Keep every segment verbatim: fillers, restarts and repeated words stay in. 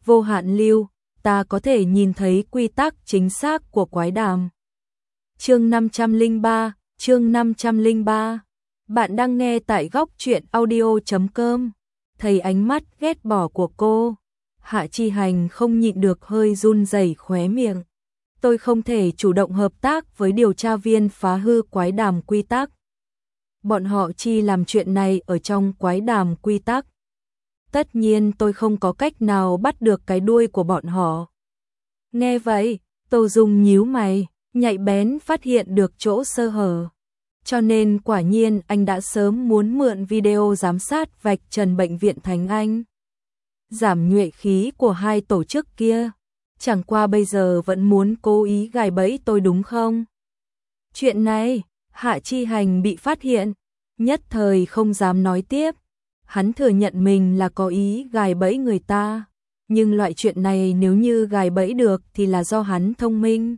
vô hạn lưu, ta có thể nhìn thấy quy tắc chính xác của quái đàm. Chương năm trăm lẻ ba, chương năm trăm lẻ ba. Bạn đang nghe tại góc truyện audio chấm com. Thấy ánh mắt ghét bỏ của cô, Hạ Chi Hành không nhịn được hơi run rẩy khóe miệng. Tôi không thể chủ động hợp tác với điều tra viên phá hư quái đàm quy tắc. Bọn họ chỉ làm chuyện này ở trong quái đàm quy tắc. Tất nhiên tôi không có cách nào bắt được cái đuôi của bọn họ. Nghe vậy, Tô Dung nhíu mày, nhạy bén phát hiện được chỗ sơ hở. Cho nên quả nhiên anh đã sớm muốn mượn video giám sát vạch trần bệnh viện Thánh Anh. Giảm nhuệ khí của hai tổ chức kia. Chẳng qua bây giờ vẫn muốn cố ý gài bẫy tôi đúng không? Chuyện này, Hạ Chi Hành bị phát hiện, nhất thời không dám nói tiếp. Hắn thừa nhận mình là có ý gài bẫy người ta, nhưng loại chuyện này nếu như gài bẫy được thì là do hắn thông minh.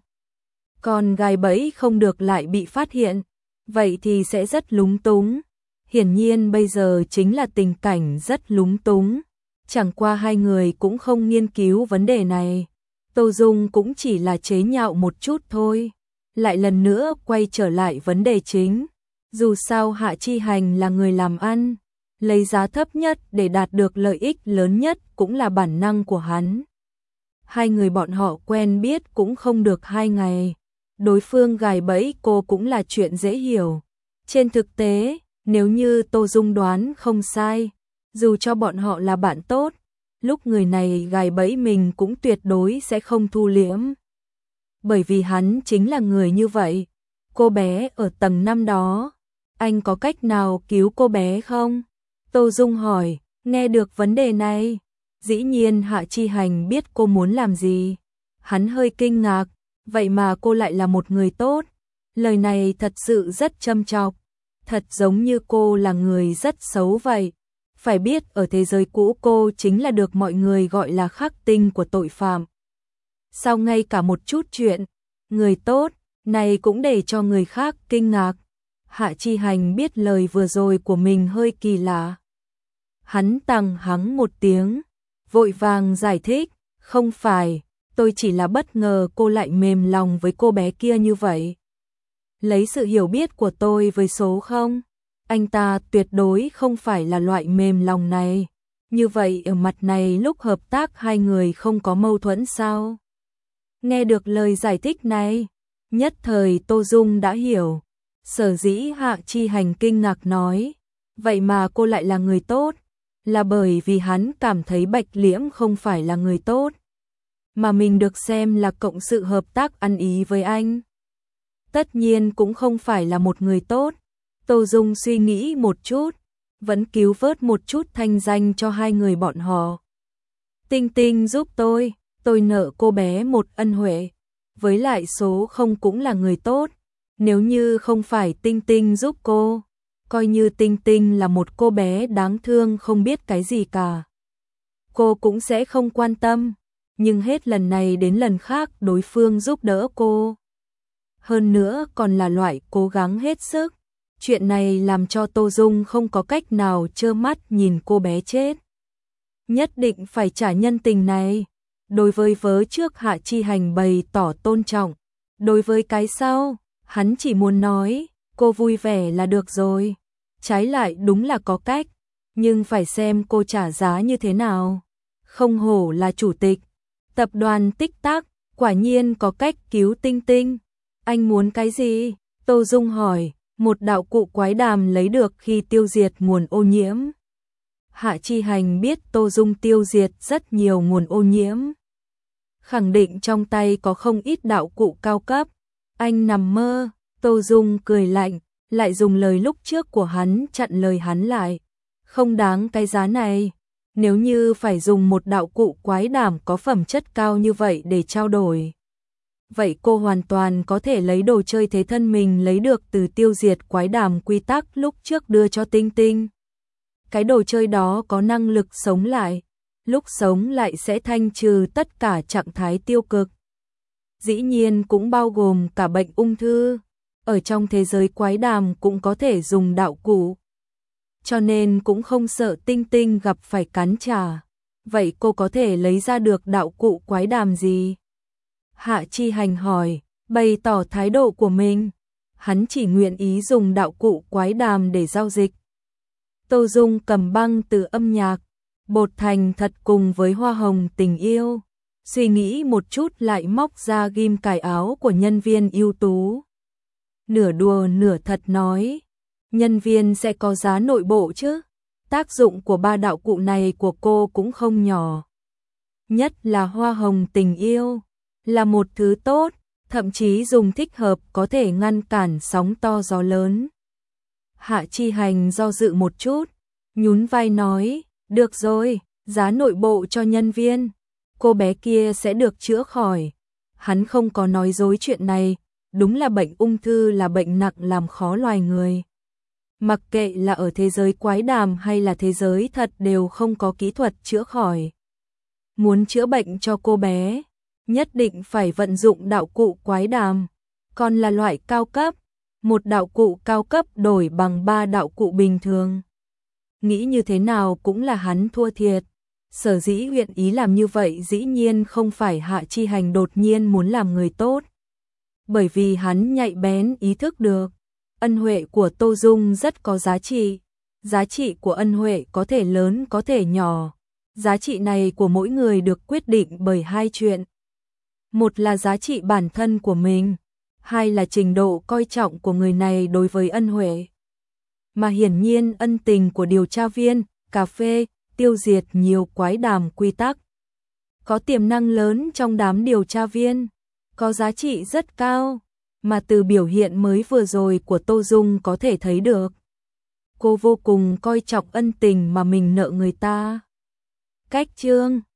Còn gài bẫy không được lại bị phát hiện, vậy thì sẽ rất lúng túng. Hiển nhiên bây giờ chính là tình cảnh rất lúng túng. Chẳng qua hai người cũng không nghiên cứu vấn đề này. Tô Dung cũng chỉ là chế nhạo một chút thôi. Lại lần nữa quay trở lại vấn đề chính. Dù sao Hạ Chi Hành là người làm ăn, lấy giá thấp nhất để đạt được lợi ích lớn nhất cũng là bản năng của hắn. Hai người bọn họ quen biết cũng không được hai ngày. Đối phương gài bẫy cô cũng là chuyện dễ hiểu. Trên thực tế, nếu như Tô Dung đoán không sai, dù cho bọn họ là bạn tốt, lúc người này gài bẫy mình cũng tuyệt đối sẽ không thu liễm. Bởi vì hắn chính là người như vậy. Cô bé ở tầng năm đó, anh có cách nào cứu cô bé không? Tô Dung hỏi, nghe được vấn đề này, dĩ nhiên Hạ Chi Hành biết cô muốn làm gì. Hắn hơi kinh ngạc, vậy mà cô lại là một người tốt. Lời này thật sự rất châm chọc, thật giống như cô là người rất xấu vậy. Phải biết ở thế giới cũ cô chính là được mọi người gọi là khắc tinh của tội phạm. Sao ngay cả một chút chuyện, người tốt, này cũng để cho người khác kinh ngạc. Hạ Chi Hành biết lời vừa rồi của mình hơi kỳ lạ. Hắn tằng hắng một tiếng, vội vàng giải thích, không phải, tôi chỉ là bất ngờ cô lại mềm lòng với cô bé kia như vậy. Lấy sự hiểu biết của tôi với số không, anh ta tuyệt đối không phải là loại mềm lòng này. Như vậy ở mặt này lúc hợp tác hai người không có mâu thuẫn sao? Nghe được lời giải thích này, nhất thời Tô Dung đã hiểu. Sở dĩ Hạ Chi Hành kinh ngạc nói, vậy mà cô lại là người tốt, là bởi vì hắn cảm thấy Bạch Liễm không phải là người tốt, mà mình được xem là cộng sự hợp tác ăn ý với anh. Tất nhiên cũng không phải là một người tốt. Tô Dung suy nghĩ một chút, vẫn cứu vớt một chút thanh danh cho hai người bọn họ. Tinh Tinh giúp tôi, tôi nợ cô bé một ân huệ, với lại số không cũng là người tốt. Nếu như không phải Tinh Tinh giúp cô, coi như Tinh Tinh là một cô bé đáng thương không biết cái gì cả, cô cũng sẽ không quan tâm. Nhưng hết lần này đến lần khác đối phương giúp đỡ cô, hơn nữa còn là loại cố gắng hết sức. Chuyện này làm cho Tô Dung không có cách nào trơ mắt nhìn cô bé chết. Nhất định phải trả nhân tình này. Đối với vớ trước Hạ Chi Hành bày tỏ tôn trọng. Đối với cái sau, hắn chỉ muốn nói, cô vui vẻ là được rồi. Trái lại đúng là có cách, nhưng phải xem cô trả giá như thế nào. Không hổ là chủ tịch tập đoàn Tích Tắc, quả nhiên có cách cứu Tinh Tinh. Anh muốn cái gì? Tô Dung hỏi. Một đạo cụ quái đàm lấy được khi tiêu diệt nguồn ô nhiễm. Hạ Chi Hành biết Tô Dung tiêu diệt rất nhiều nguồn ô nhiễm, khẳng định trong tay có không ít đạo cụ cao cấp. Anh nằm mơ. Tô Dung cười lạnh, lại dùng lời lúc trước của hắn chặn lời hắn lại. Không đáng cái giá này. Nếu như phải dùng một đạo cụ quái đàm có phẩm chất cao như vậy để trao đổi, vậy cô hoàn toàn có thể lấy đồ chơi thế thân mình lấy được từ tiêu diệt quái đàm quy tắc lúc trước đưa cho Tinh Tinh. Cái đồ chơi đó có năng lực sống lại, lúc sống lại sẽ thanh trừ tất cả trạng thái tiêu cực. Dĩ nhiên cũng bao gồm cả bệnh ung thư. Ở trong thế giới quái đàm cũng có thể dùng đạo cụ. Cho nên cũng không sợ Tinh Tinh gặp phải cắn trả. vậy cô có thể lấy ra được đạo cụ quái đàm gì? Hạ Chi Hành hỏi, bày tỏ thái độ của mình. Hắn chỉ nguyện ý dùng đạo cụ quái đàm để giao dịch. Tô Dung cầm băng từ âm nhạc, bột thành thật cùng với hoa hồng tình yêu. Suy nghĩ một chút lại móc ra ghim cài áo của nhân viên ưu tú. Nửa đùa nửa thật nói, nhân viên sẽ có giá nội bộ chứ. Tác dụng của ba đạo cụ này của cô cũng không nhỏ. Nhất là hoa hồng tình yêu, là một thứ tốt, thậm chí dùng thích hợp có thể ngăn cản sóng to gió lớn. Hạ Chi Hành do dự một chút, nhún vai nói, được rồi, giá nội bộ cho nhân viên, cô bé kia sẽ được chữa khỏi. Hắn không có nói dối chuyện này, đúng là bệnh ung thư là bệnh nặng làm khó loài người. Mặc kệ là ở thế giới quái đàm hay là thế giới thật đều không có kỹ thuật chữa khỏi. Muốn chữa bệnh cho cô bé, nhất định phải vận dụng đạo cụ quái đàm, còn là loại cao cấp, một đạo cụ cao cấp đổi bằng ba đạo cụ bình thường. Nghĩ như thế nào cũng là hắn thua thiệt. Sở dĩ nguyện ý làm như vậy dĩ nhiên không phải Hạ Chi Hành đột nhiên muốn làm người tốt. Bởi vì hắn nhạy bén ý thức được, ân huệ của Tô Dung rất có giá trị. Giá trị của ân huệ có thể lớn có thể nhỏ. Giá trị này của mỗi người được quyết định bởi hai chuyện. Một là giá trị bản thân của mình, hai là trình độ coi trọng của người này đối với ân huệ. Mà hiển nhiên ân tình của điều tra viên, cà phê, tiêu diệt nhiều quái đàm quy tắc. Có tiềm năng lớn trong đám điều tra viên, có giá trị rất cao, mà từ biểu hiện mới vừa rồi của Tô Dung có thể thấy được. Cô vô cùng coi trọng ân tình mà mình nợ người ta. Cách chương